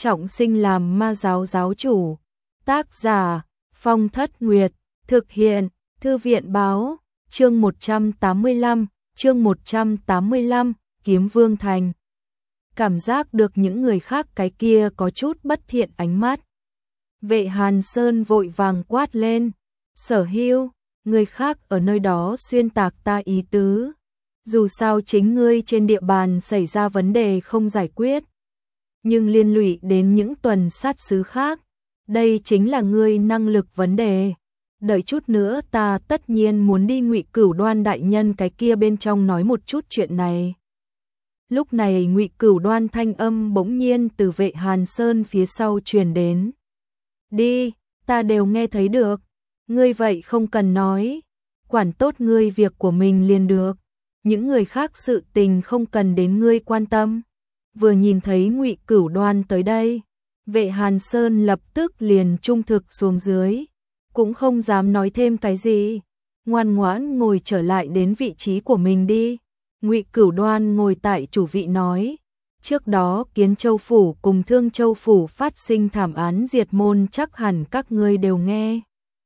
trọng sinh làm ma giáo giáo chủ. Tác giả Phong Thất Nguyệt, thực hiện Thư viện báo, chương 185, Kiếm Vương Thành. Cảm giác được những người khác cái kia có chút bất thiện ánh mắt. Vệ Hàn Sơn vội vàng quát lên, Sở Hưu, người khác ở nơi đó xuyên tạc ta ý tứ. Dù sao chính ngươi trên địa bàn xảy ra vấn đề không giải quyết, nhưng liên lụy đến những tuần sát sứ khác, đây chính là ngươi năng lực vấn đề. Đợi chút nữa ta tất nhiên muốn đi Ngụy Cửu Đoan đại nhân cái kia bên trong nói một chút chuyện này. Lúc này Ngụy Cửu Đoan thanh âm bỗng nhiên từ Vệ Hàn Sơn phía sau truyền đến. Đi, ta đều nghe thấy được, ngươi vậy không cần nói, quản tốt ngươi việc của mình liền được, những người khác sự tình không cần đến ngươi quan tâm. Vừa nhìn thấy Ngụy Cửu Đoan tới đây, Vệ Hàn Sơn lập tức liền trung thực xuống dưới, cũng không dám nói thêm cái gì, ngoan ngoãn ngồi trở lại đến vị trí của mình đi. Ngụy Cửu Đoan ngồi tại chủ vị nói, trước đó Kiến Châu Phủ cùng Thương Châu Phủ phát sinh thảm án diệt môn chắc hẳn các ngươi đều nghe.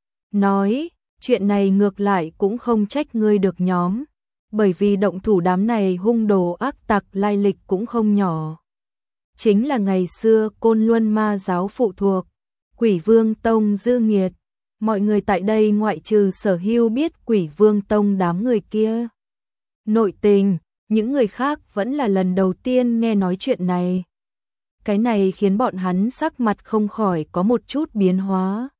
Nói, chuyện này ngược lại cũng không trách ngươi được nhóm, bởi vì động thủ đám này hung đồ ác tặc lai lịch cũng không nhỏ. Chính là ngày xưa Côn Luân ma giáo phụ thuộc, Quỷ Vương Tông Dư Nghiệt. Mọi người tại đây ngoại trừ Sở Hưu biết Quỷ Vương Tông đám người kia nội tình, những người khác vẫn là lần đầu tiên nghe nói chuyện này. Cái này khiến bọn hắn sắc mặt không khỏi có một chút biến hóa.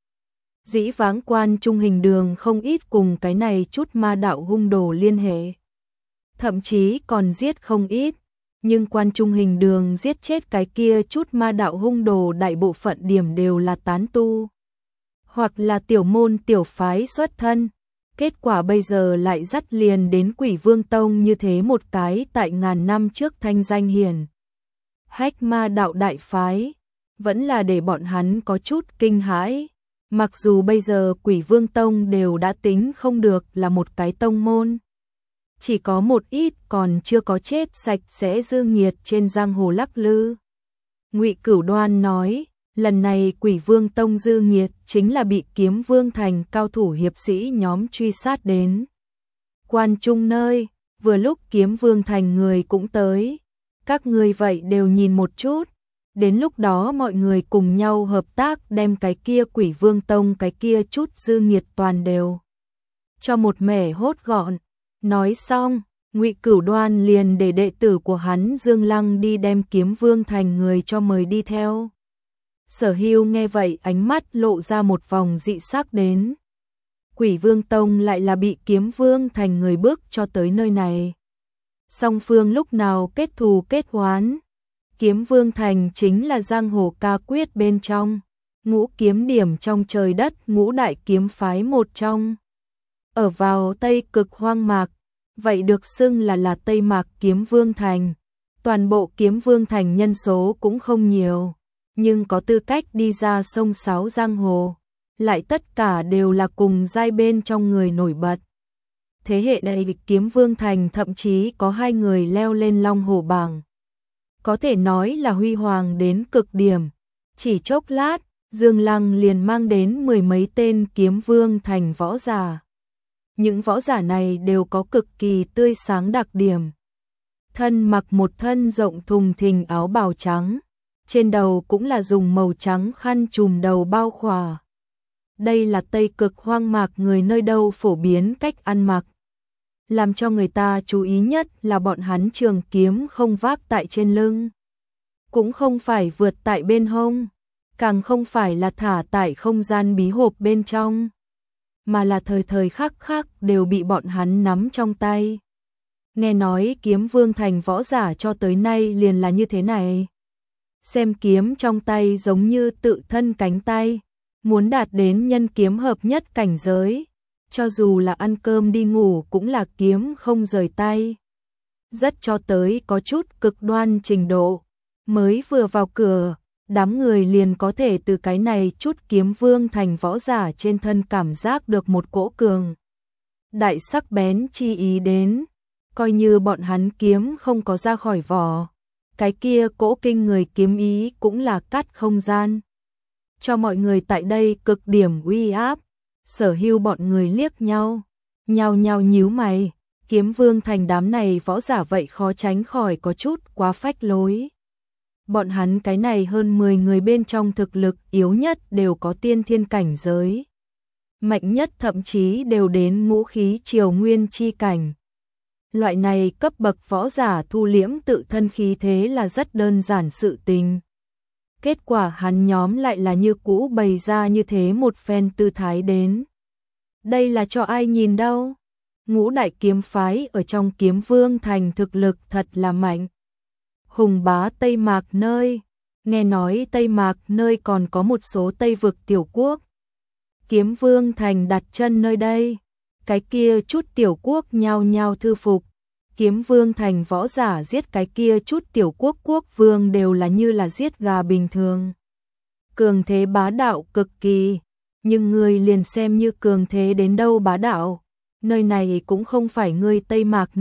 Dĩ vãng Quan Trung Hình Đường không ít cùng cái này chút ma đạo hung đồ liên hệ, thậm chí còn giết không ít, nhưng Quan Trung Hình Đường giết chết cái kia chút ma đạo hung đồ đại bộ phận điểm đều là tán tu, hoặc là tiểu môn tiểu phái xuất thân. Kết quả bây giờ lại dắt liền đến Quỷ Vương Tông như thế một cái tại ngàn năm trước thanh danh hiển hách ma đạo đại phái, vẫn là để bọn hắn có chút kinh hãi. Mặc dù bây giờ Quỷ Vương Tông đều đã tính không được là một cái tông môn, chỉ có một ít còn chưa có chết sạch sẽ dư nghiệt trên giang hồ lắc lư. Ngụy Cửu Đoan nói, lần này Quỷ Vương Tông dư nghiệt chính là bị Kiếm Vương Thành cao thủ hiệp sĩ nhóm truy sát đến Quan Trung nơi, vừa lúc Kiếm Vương Thành người cũng tới. Các ngươi vậy đều nhìn một chút, đến lúc đó mọi người cùng nhau hợp tác đem cái kia Quỷ Vương Tông cái kia chút dư nghiệt toàn đều cho một mẻ hốt gọn. Nói xong, Ngụy Cửu Đoan liền để đệ tử của hắn Dương Lăng đi đem Kiếm Vương Thành người cho mời đi theo. Sở Hưu nghe vậy ánh mắt lộ ra một vòng dị sắc đến. Quỷ Vương Tông lại là bị Kiếm Vương Thành người bước cho tới nơi này. Song phương lúc nào kết thù kết oán. Kiếm Vương Thành chính là giang hồ ca quyết bên trong, ngũ kiếm điểm trong trời đất, ngũ đại kiếm phái một trong. Ở vào Tây Cực hoang mạc, vậy được xưng là Tây Mạc Kiếm Vương Thành. Toàn bộ Kiếm Vương Thành nhân số cũng không nhiều, nhưng có tư cách đi ra sông sáo giang hồ, lại tất cả đều là cùng giai bên trong người nổi bật. Thế hệ này Kiếm Vương Thành thậm chí có 2 người leo lên Long Hổ bảng, có thể nói là huy hoàng đến cực điểm. Chỉ chốc lát, Dương Lăng liền mang đến 10 mấy tên Kiếm Vương Thành võ giả. Những võ giả này đều có cực kỳ tươi sáng đặc điểm. Thân mặc một thân rộng thùng thình áo bào trắng, trên đầu cũng là dùng màu trắng khăn trùm đầu bao khỏa. Đây là Tây Cực hoang mạc người nơi đâu phổ biến cách ăn mặc. Làm cho người ta chú ý nhất là bọn hắn trường kiếm không vác tại trên lưng, cũng không phải vượt tại bên hông, càng không phải là thả tại không gian bí hộp bên trong, mà là thời thời khắc khắc đều bị bọn hắn nắm trong tay. Nghe nói Kiếm Vương Thành võ giả cho tới nay liền là như thế này. Xem kiếm trong tay giống như tự thân cánh tay, muốn đạt đến nhân kiếm hợp nhất cảnh giới, cho dù là ăn cơm đi ngủ cũng là kiếm không rời tay. Rất cho tới có chút cực đoan trình độ, mới vừa vào cửa, đám người liền có thể từ cái này chút Kiếm Vương Thành võ giả trên thân cảm giác được một cỗ cường đại sắc bén chi ý đến, coi như bọn hắn kiếm không có ra khỏi vỏ, cái kia cỗ kinh người kiếm ý cũng là cắt không gian. Cho mọi người tại đây cực điểm uy áp. Sở Hưu bọn người liếc nhau, nhao nhao nhíu mày, Kiếm Vương Thành đám này võ giả vậy khó tránh khỏi có chút quá phách lối. Bọn hắn cái này hơn 10 người bên trong thực lực yếu nhất đều có tiên thiên cảnh giới. Mạnh nhất thậm chí đều đến ngũ khí triều nguyên chi cảnh. Loại này cấp bậc võ giả thu liễm tự thân khí thế là rất đơn giản sự tình. Kết quả hắn nhóm lại là như cũ bày ra như thế một phen tư thái đến. Đây là cho ai nhìn đâu? Ngũ đại kiếm phái ở trong Kiếm Vương Thành thực lực thật là mạnh. Hùng bá Tây Mạc nơi, nghe nói Tây Mạc nơi còn có một số Tây vực tiểu quốc. Kiếm Vương Thành đặt chân nơi đây, cái kia chút tiểu quốc nhao nhao thư phục. Kiếm Vương Thành võ giả giết cái kia chút tiểu quốc quốc vương đều là như là giết gà bình thường. Cường thế bá đạo cực kỳ, nhưng ngươi liền xem như cường thế đến đâu bá đạo. Nơi này cũng không phải ngươi Tây Mạc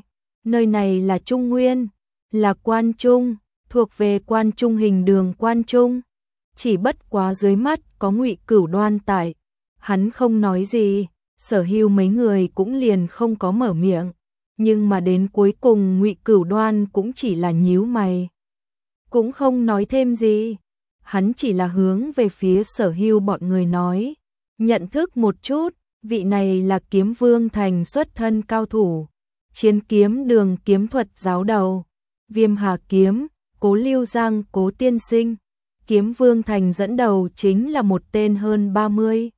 nơi này là Trung Nguyên, là Quan Trung, thuộc về Quan Trung hình đường Quan Trung. Chỉ bất quá dưới mắt có Ngụy Cửu Đoan tại, hắn không nói gì, Sở Hưu mấy người cũng liền không có mở miệng, nhưng mà đến cuối cùng Ngụy Cửu Đoan cũng chỉ là nhíu mày, cũng không nói thêm gì. Hắn chỉ là hướng về phía Sở Hưu bọn người nói, nhận thức một chút, vị này là Kiếm Vương Thành xuất thân cao thủ, Chiến Kiếm Đường kiếm thuật giáo đầu, Viêm Hà Kiếm, Cố Lưu Giang Cố tiên sinh. Kiếm Vương Thành dẫn đầu chính là một tên hơn 30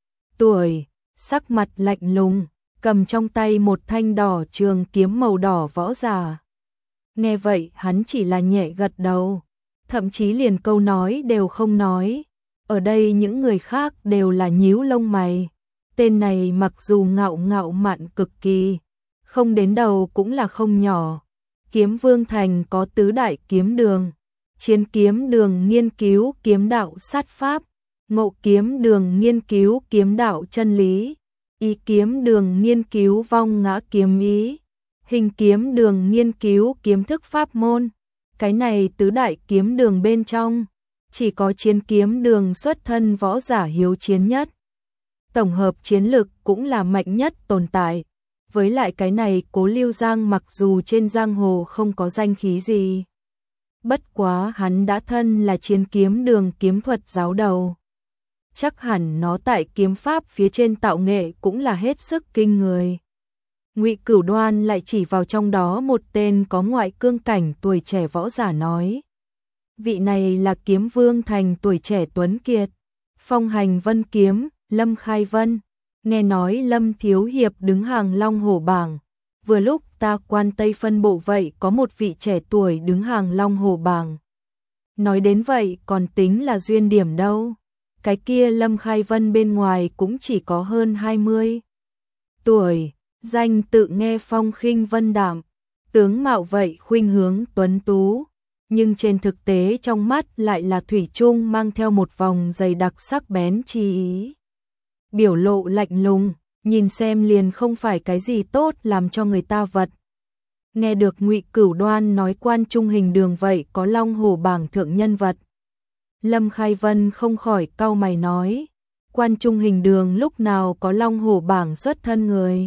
tuổi, sắc mặt lạnh lùng, cầm trong tay một thanh đỏ trường kiếm màu đỏ võ giả. Nghe vậy hắn chỉ là nhẹ gật đầu, thậm chí liền câu nói đều không nói. Ở đây những người khác đều là nhíu lông mày. Tên này mặc dù ngạo mạn cực kỳ, không đến đầu cũng là không nhỏ. Kiếm Vương Thành có tứ đại kiếm đường, Chiến Kiếm Đường nghiên cứu kiếm đạo sát pháp, Ngộ Kiếm Đường nghiên cứu kiếm đạo chân lý, Ý Kiếm Đường nghiên cứu vong ngã kiếm ý, Hình Kiếm Đường nghiên cứu kiếm thức pháp môn. Cái này tứ đại kiếm đường bên trong, chỉ có Chiến Kiếm Đường xuất thân võ giả hiếu chiến nhất. Tổng hợp chiến lực cũng là mạnh nhất tồn tại. Với lại cái này Cố Lưu Giang mặc dù trên giang hồ không có danh khí gì, bất quá hắn đã thân là Chiến Kiếm Đường kiếm thuật giáo đầu. Chắc hẳn nó tại kiếm pháp phía trên tạo nghệ cũng là hết sức kinh người. Ngụy Cửu Đoan lại chỉ vào trong đó một tên có ngoại cương cảnh tuổi trẻ võ giả nói. Vị này là Kiếm Vương Thành tuổi trẻ tuấn kiệt, phong hành vân kiếm, Lâm Khai Vân. Nghe nói Lâm Thiếu Hiệp đứng hàng Long Hổ bảng. Vừa lúc ta Quan Tây phân bộ vậy có một vị trẻ tuổi đứng hàng Long Hổ bảng. Nói đến vậy còn tính là duyên điểm đâu. Cái kia Lâm Khai Vân bên ngoài cũng chỉ có hơn 20 tuổi. Danh tự nghe phong khinh vân đạm, tướng mạo vậy khuynh hướng tuấn tú, nhưng trên thực tế trong mắt lại là thủy chung mang theo một vòng dày đặc sắc bén chi ý. Biểu lộ lạnh lùng, nhìn xem liền không phải cái gì tốt làm cho người ta vật. Nghe được Ngụy Cửu Đoan nói Quan Trung hình đường vậy có Long Hổ bảng thượng nhân vật. Lâm Khai Vân không khỏi cau mày nói, Quan Trung hình đường lúc nào có Long Hổ bảng xuất thân người?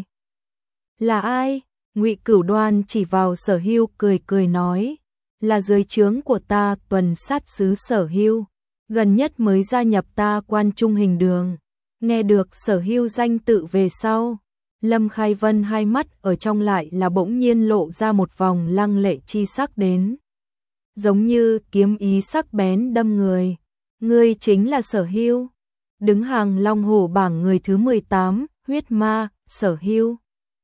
Là ai? Ngụy Cửu Đoan chỉ vào Sở Hưu cười nói, là dưới trướng của ta tuần sát sứ Sở Hưu, gần nhất mới gia nhập ta Quan Trung hình đường. Nghe được Sở Hưu danh tự về sau, Lâm Khai Vân hai mắt ở trong lại là bỗng nhiên lộ ra một vòng lăng lệ chi sắc đến. Giống như kiếm ý sắc bén đâm người. Ngươi chính là Sở Hưu, đứng hàng Long Hổ bảng người thứ 18, huyết ma, Sở Hưu.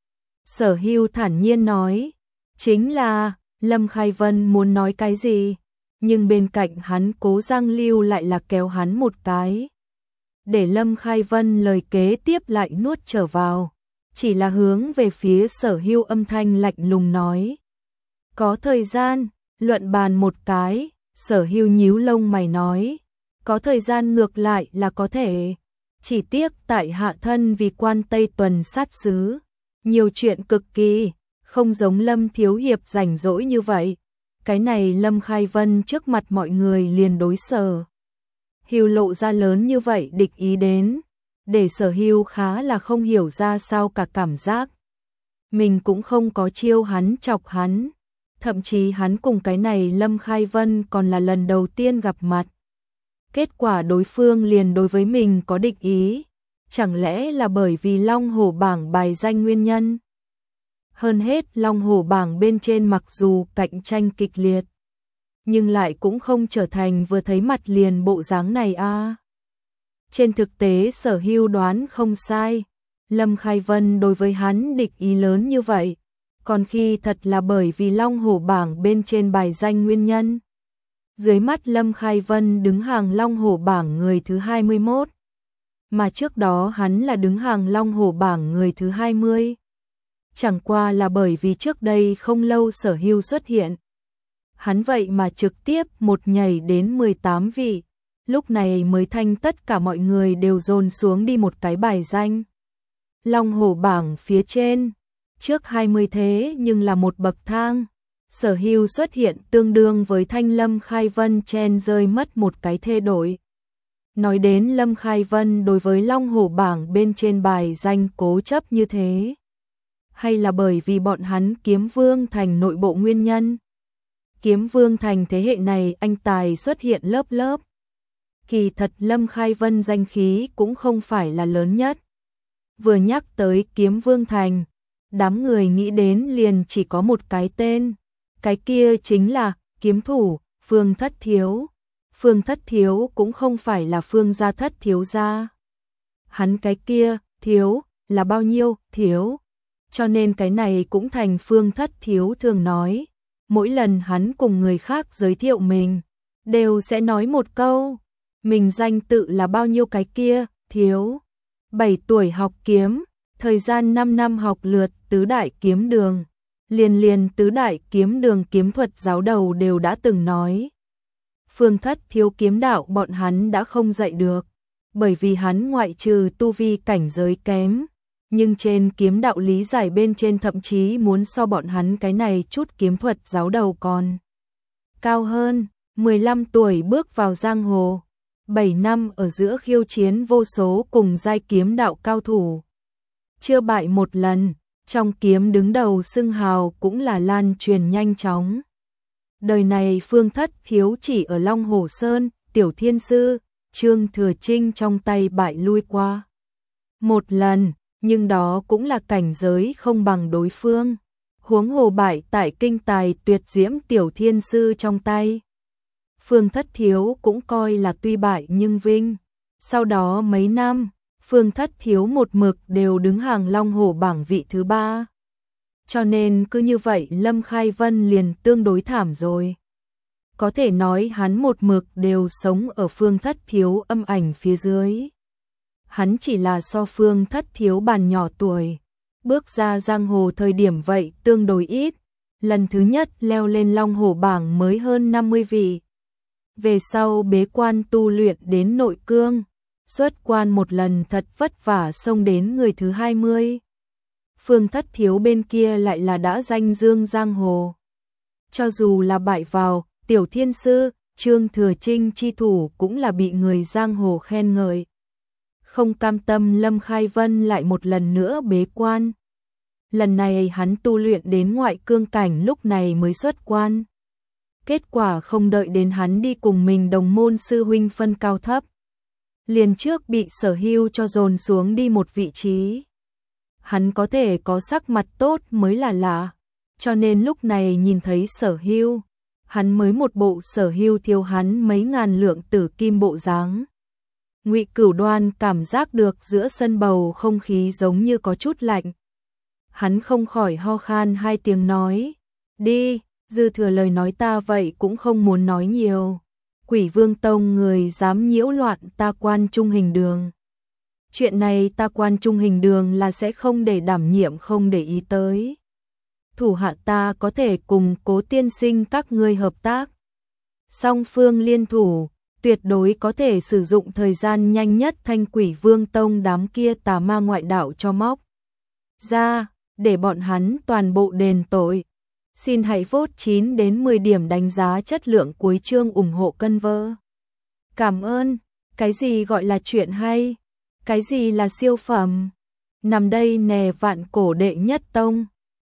Sở Hưu thản nhiên nói, chính là. Lâm Khai Vân muốn nói cái gì, nhưng bên cạnh hắn Cố Giang Lưu lại là kéo hắn một cái. Để Lâm Khai Vân lời kế tiếp lại nuốt trở vào, chỉ là hướng về phía Sở Hưu âm thanh lạnh lùng nói. Có thời gian, luận bàn một cái. Sở Hưu nhíu lông mày nói, có thời gian ngược lại là có thể, chỉ tiếc tại hạ thân vì Quan Tây tuần sát sứ, nhiều chuyện cực kỳ, không giống Lâm Thiếu Hiệp rảnh rỗi như vậy. Cái này Lâm Khai Vân trước mặt mọi người liền đối Sở Hưu lộ ra lớn như vậy địch ý đến, để Sở Hưu khá là không hiểu ra sao cả, cảm giác mình cũng không có chiêu hắn chọc hắn, thậm chí hắn cùng cái này Lâm Khai Vân còn là lần đầu tiên gặp mặt. Kết quả đối phương liền đối với mình có địch ý, chẳng lẽ là bởi vì Long Hổ bảng bài danh nguyên nhân? Hơn hết Long Hổ bảng bên trên mặc dù cạnh tranh kịch liệt, nhưng lại cũng không trở thành vừa thấy mặt liền bộ dáng này a. Trên thực tế Sở Hưu đoán không sai, Lâm Khai Vân đối với hắn địch ý lớn như vậy, còn khi thật là bởi vì Long Hổ bảng bên trên bài danh nguyên nhân. Dưới mắt Lâm Khai Vân đứng hàng Long Hổ bảng người thứ 21, mà trước đó hắn là đứng hàng Long Hổ bảng người thứ 20. Chẳng qua là bởi vì trước đây không lâu Sở Hưu xuất hiện, hắn vậy mà trực tiếp một nhảy đến 18 vị, lúc này mới thanh tất cả mọi người đều dồn xuống đi một cái bài danh. Long Hổ bảng phía trên, trước 20 thế nhưng là một bậc thang, Sở Hưu xuất hiện tương đương với thanh Lâm Khai Vân chen rơi mất một cái thê đội. Nói đến Lâm Khai Vân đối với Long Hổ bảng bên trên bài danh cố chấp như thế, hay là bởi vì bọn hắn Kiếm Vương Thành nội bộ nguyên nhân? Kiếm Vương Thành thế hệ này anh tài xuất hiện lớp lớp. Kỳ thật Lâm Khai Vân danh khí cũng không phải là lớn nhất. Vừa nhắc tới Kiếm Vương Thành, đám người nghĩ đến liền chỉ có một cái tên, cái kia chính là kiếm thủ Phương Thất Thiếu. Phương Thất Thiếu cũng không phải là Phương gia thất thiếu gia. Hắn cái kia thiếu là bao nhiêu thiếu, cho nên cái này cũng thành Phương Thất Thiếu thường nói. Mỗi lần hắn cùng người khác giới thiệu mình, đều sẽ nói một câu, mình danh tự là bao nhiêu cái kia thiếu. 7 tuổi học kiếm, thời gian 5 năm học lượt tứ đại kiếm đường, liền tứ đại kiếm đường kiếm thuật giáo đầu đều đã từng nói. Phương Thất Thiếu kiếm đạo bọn hắn đã không dạy được, bởi vì hắn ngoại trừ tu vi cảnh giới kém, nhưng trên kiếm đạo lý giải bên trên thậm chí muốn so bọn hắn cái này chút kiếm thuật giáo đầu còn cao hơn. 15 tuổi bước vào giang hồ, 7 năm ở giữa khiêu chiến vô số cùng giai kiếm đạo cao thủ, chưa bại một lần, trong kiếm đứng đầu xưng hào cũng là lan truyền nhanh chóng. Đời này Phương Thất Thiếu chỉ ở Long Hổ Sơn, Tiểu Thiên Sư, Trương Thừa Trinh trong tay bại lui qua một lần, nhưng đó cũng là cảnh giới không bằng đối phương. Huống hồ bại tại kinh tài tuyệt diễm Tiểu Thiên Sư trong tay. Phương Thất Thiếu cũng coi là tuy bại nhưng vinh. Sau đó mấy năm, Phương Thất Thiếu một mực đều đứng hàng Long Hổ bảng vị thứ 3. Cho nên cứ như vậy Lâm Khai Vân liền tương đối thảm rồi. Có thể nói hắn một mực đều sống ở Phương Thất Thiếu âm ảnh phía dưới. Hắn chỉ là so Phương Thất Thiếu bàn nhỏ tuổi, bước ra giang hồ thời điểm vậy tương đối ít, lần thứ nhất leo lên Long Hổ bảng mới hơn 50 vị. Về sau bế quan tu luyện đến nội cương, xuất quan một lần thật vất vả xông đến người thứ 20. Phương Thất Thiếu bên kia lại là đã danh dương giang hồ. Cho dù là bại vào Tiểu Thiên Sư, Trương Thừa Trinh chi thủ cũng là bị người giang hồ khen ngợi. Không cam tâm Lâm Khai Vân lại một lần nữa bế quan. Lần này hắn tu luyện đến ngoại cương cảnh lúc này mới xuất quan. Kết quả không đợi đến hắn đi cùng mình đồng môn sư huynh phân cao thấp, liền trước bị Sở Hưu cho dồn xuống đi một vị trí. Hắn có thể có sắc mặt tốt mới là lạ, cho nên lúc này nhìn thấy Sở Hưu, hắn mới một bộ Sở Hưu thiếu hắn mấy ngàn lượng tử kim bộ dáng. Ngụy Cửu Đoan cảm giác được giữa sân bầu không khí giống như có chút lạnh. Hắn không khỏi ho khan 2 tiếng nói, đi, dư thừa lời nói ta vậy cũng không muốn nói nhiều. Quỷ Vương Tông người dám nhiễu loạn ta Quan Trung Hình Đường. Chuyện này ta Quan Trung Hình Đường là sẽ không để đảm nhiệm không để ý tới. Thủ hạ ta có thể cùng Cố tiên sinh các ngươi hợp tác. Song phương liên thủ, tuyệt đối có thể sử dụng thời gian nhanh nhất thanh Quỷ Vương Tông đám kia tà ma ngoại đạo cho móc ra, để bọn hắn toàn bộ đền tội. Xin hãy vote 9 đến 10 điểm đánh giá chất lượng cuối chương ủng hộ cân vơ. Cảm ơn. Cái gì gọi là chuyện hay? Cái gì là siêu phẩm? Nằm đây nè vạn cổ đệ nhất tông.